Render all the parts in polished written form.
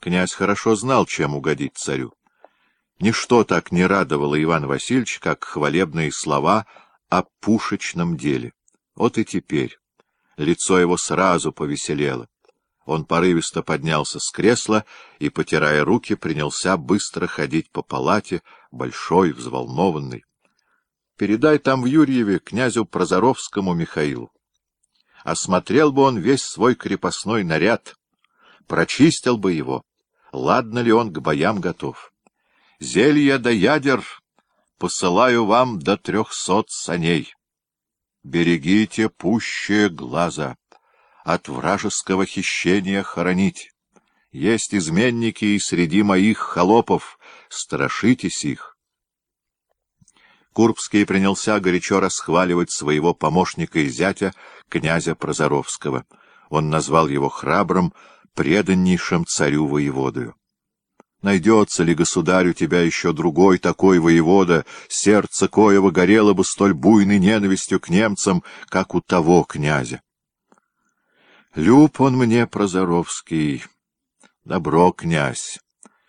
Князь хорошо знал, чем угодить царю. Ничто так не радовало Ивана Васильевича, как хвалебные слова о пушечном деле. Вот и теперь лицо его сразу повеселело. Он порывисто поднялся с кресла и, потирая руки, принялся быстро ходить по палате, большой, взволнованный. Передай там в Юрьеве князю Прозоровскому Михаилу. Осмотрел бы он весь свой крепостной наряд, прочистил бы его, ладно ли он к боям готов. Зелья да ядер посылаю вам до 300 саней. Берегите пуще глаза, от вражеского хищения хоронить. Есть изменники и среди моих холопов, страшитесь их. Курбский принялся горячо расхваливать своего помощника и зятя, князя Прозоровского. Он назвал его храбрым, преданнейшим царю воеводою. Найдется ли, государь, у тебя еще другой такой воевода, сердце коего горело бы столь буйной ненавистью к немцам, как у того князя? Люб он мне, Прозоровский, добро, князь.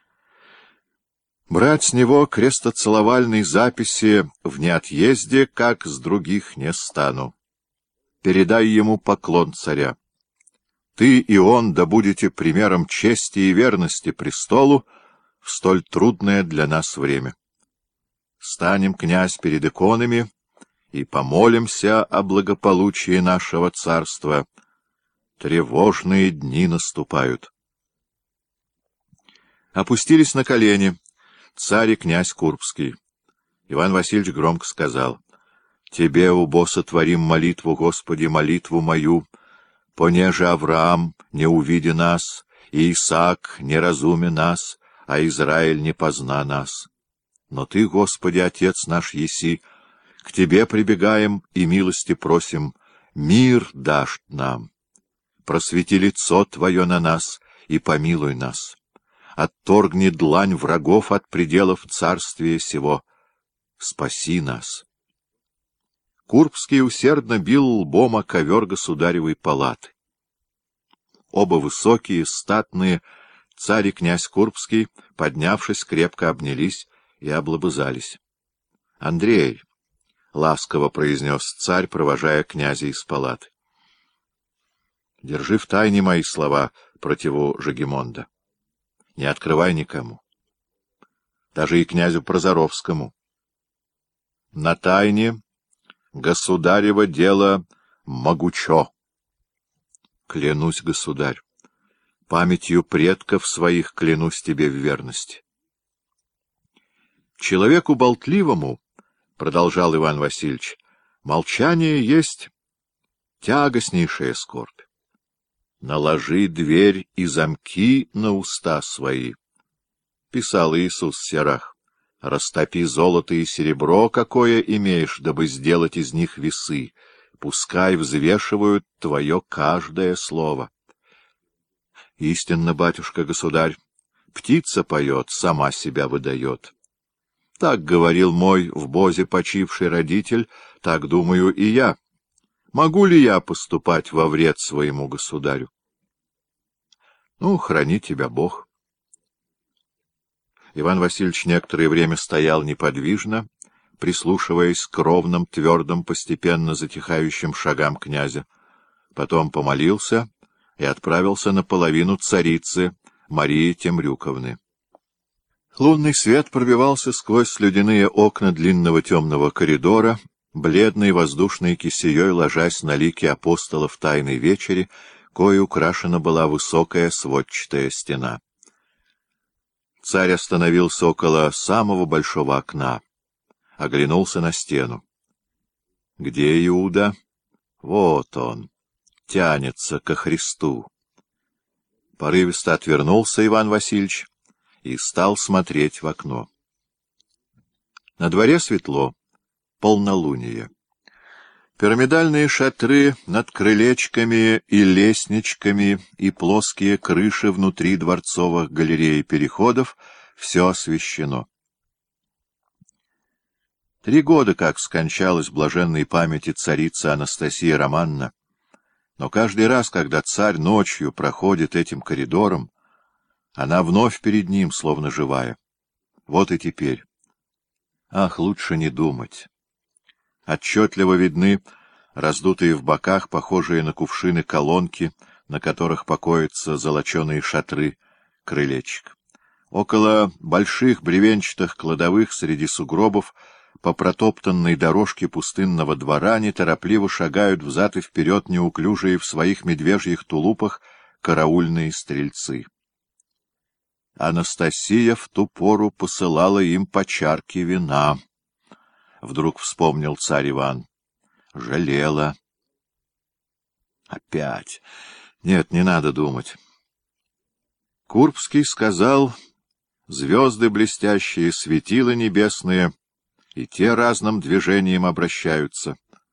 Брать с него крестоцеловальной записи в неотъезде, как с других, не стану. Передай ему поклон царя. Ты и он да будете примером чести и верности престолу в столь трудное для нас время. Станем, князь, перед иконами и помолимся о благополучии нашего царства. Тревожные дни наступают. Опустились на колени царь и князь Курбский. Иван Васильевич громко сказал: «Тебе, убо, творим молитву, Господи, молитву мою, понеже Авраам не увиди нас, и Исаак не разуме нас, а Израиль не позна нас. Но Ты, Господи, Отец наш еси, к Тебе прибегаем и милости просим, мир дашь нам. Просвети лицо Твое на нас и помилуй нас. Отторгни длань врагов от пределов царствия сего. Спаси нас». Курбский усердно бил лбом о ковер государевой палаты. Оба высокие, статные, царь и князь Курбский, поднявшись, крепко обнялись и облобызались. — Андрей, — ласково произнес царь, провожая князя из палаты, — держи в тайне мои слова противу Жегемонда. Не открывай никому, даже и князю Прозоровскому. На тайне государево дело могучо. Клянусь, государь, памятью предков своих клянусь тебе в верности. Человеку болтливому, — продолжал Иван Васильевич, — молчание есть тягостнейшая скорбь. Наложи дверь и замки на уста свои, — писал Иисус в Сирах. Растопи золото и серебро, какое имеешь, дабы сделать из них весы. Пускай взвешивают твое каждое слово. Истинно, батюшка-государь, птица поет, сама себя выдает. Так говорил мой в Бозе почивший родитель, так думаю и я. Могу ли я поступать во вред своему государю? Ну, храни тебя Бог. Иван Васильевич некоторое время стоял неподвижно, прислушиваясь к ровным, твердым, постепенно затихающим шагам князя. Потом помолился и отправился на половину царицы Марии Темрюковны. Лунный свет пробивался сквозь слюдяные окна длинного темного коридора, бледной воздушной кисеей ложась на лики апостолов Тайной Вечери, коей украшена была высокая сводчатая стена. Царь остановился около самого большого окна, оглянулся на стену. Где Иуда? Вот он, тянется ко Христу. Порывисто отвернулся Иван Васильевич и стал смотреть в окно. На дворе светло, полнолуние. Пирамидальные шатры над крылечками и лестничками и плоские крыши внутри дворцовых галерей и переходов — все освещено. 3 года, как скончалась в блаженной памяти царица Анастасия Романовна, но каждый раз, когда царь ночью проходит этим коридором, Она вновь перед ним, словно живая. Вот и теперь. Ах, лучше не думать. Отчетливо видны раздутые в боках, похожие на кувшины, колонки, на которых покоятся золоченые шатры, крылечек. Около больших бревенчатых кладовых среди сугробов по протоптанной дорожке пустынного двора неторопливо шагают взад и вперед неуклюжие в своих медвежьих тулупах караульные стрельцы. Анастасия в ту пору посылала им по чарке вина. Вдруг вспомнил царь Иван. Жалела. Опять. Нет, не надо думать. Курбский сказал: звезды блестящие, светила небесные, и те разным движением обращаются.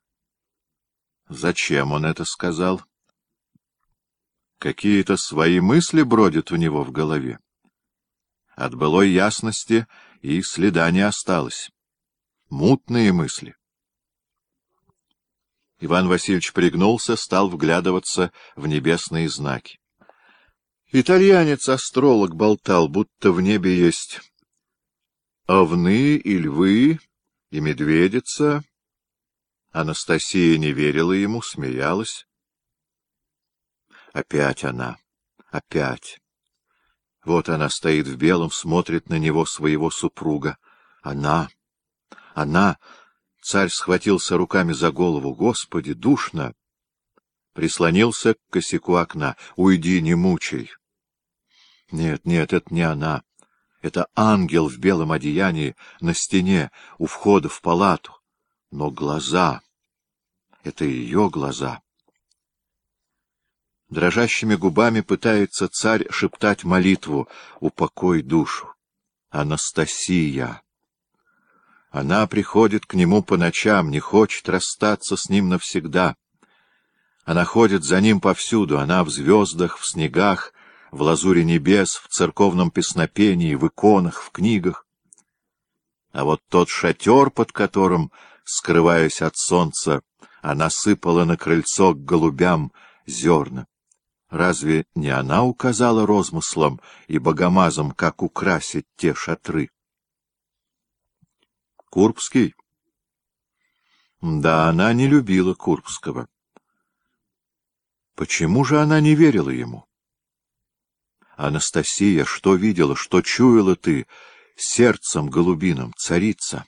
Зачем он это сказал? Какие-то свои мысли бродят у него в голове. От былой ясности и следа не осталось. Мутные мысли. Иван Васильевич пригнулся, стал вглядываться в небесные знаки. Итальянец-астролог болтал, будто в небе есть овны и львы, и медведица. Анастасия не верила ему, смеялась. Опять она, опять. Вот она стоит в белом, смотрит на него, своего супруга. Она. Царь схватился руками за голову. Господи, душно! Прислонился к косяку окна. Уйди, не мучай. Нет, это не она. Это ангел в белом одеянии на стене у входа в палату. Но глаза — это ее глаза. Дрожащими губами пытается царь шептать молитву: «Упокой душу». Анастасия. Она приходит к нему по ночам, не хочет расстаться с ним навсегда. Она ходит за ним повсюду, она в звездах, в снегах, в лазуре небес, в церковном песнопении, в иконах, в книгах. А вот тот шатер, под которым, скрываясь от солнца, она сыпала на крыльцо к голубям зерна. Разве не она указала розмыслом и богомазом, как украсить те шатры? Курбский? Да, она не любила Курбского. Почему же она не верила ему? Анастасия, что видела, что чуяла ты сердцем голубиным, царица?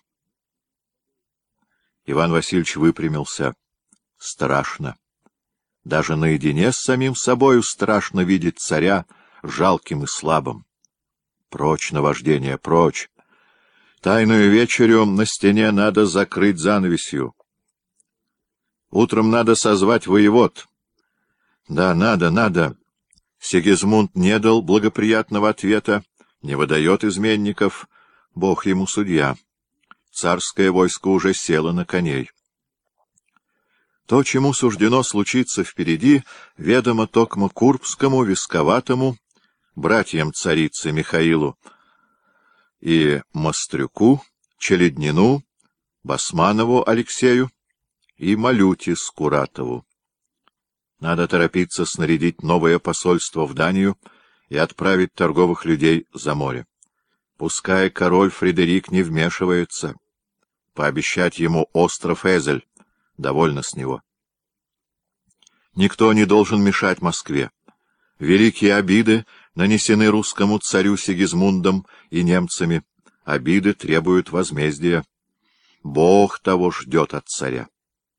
Иван Васильевич выпрямился. Страшно. Даже наедине с самим собою страшно видеть царя жалким и слабым. Прочь наваждение, прочь. Тайную вечерю на стене надо закрыть занавесью. Утром надо созвать воевод. Да, надо. Сигизмунд не дал благоприятного ответа, не выдает изменников. Бог ему судья. Царское войско уже село на коней. То, чему суждено случиться впереди, ведомо токмо Курбскому, Висковатому, братьям царицы Михаилу и Мострюку, Челеднину, Басманову Алексею и Малюте Скуратову. Надо торопиться снарядить новое посольство в Данию и отправить торговых людей за море. Пускай король Фредерик не вмешивается. Пообещать ему остров Эзель. Довольно с него. Никто не должен мешать Москве. Великие обиды нанесены русскому царю Сигизмундом и немцами. Обиды требуют возмездия. Бог того ждет от царя.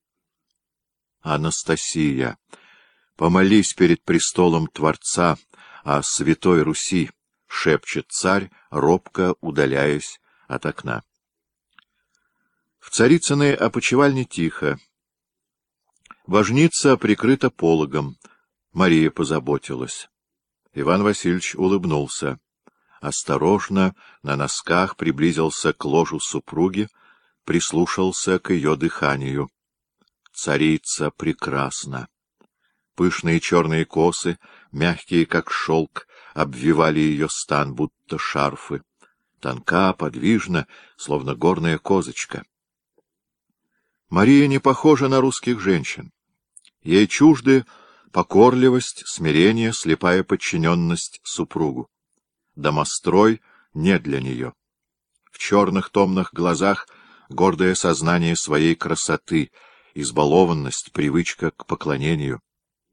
Анастасия, помолись перед престолом Творца о Святой Руси, — шепчет царь, робко удаляясь от окна. В царицыной опочивальне тихо. Божница прикрыта пологом. Мария позаботилась. Иван Васильевич улыбнулся. Осторожно, на носках приблизился к ложу супруги, прислушался к ее дыханию. Царица прекрасна. Пышные черные косы, мягкие, как шелк, обвивали ее стан, будто шарфы. Тонка, подвижна, словно горная козочка. Мария не похожа на русских женщин. Ей чужды покорливость, смирение, слепая подчиненность супругу. домострой не для нее. В черных томных глазах гордое сознание своей красоты, избалованность, привычка к поклонению.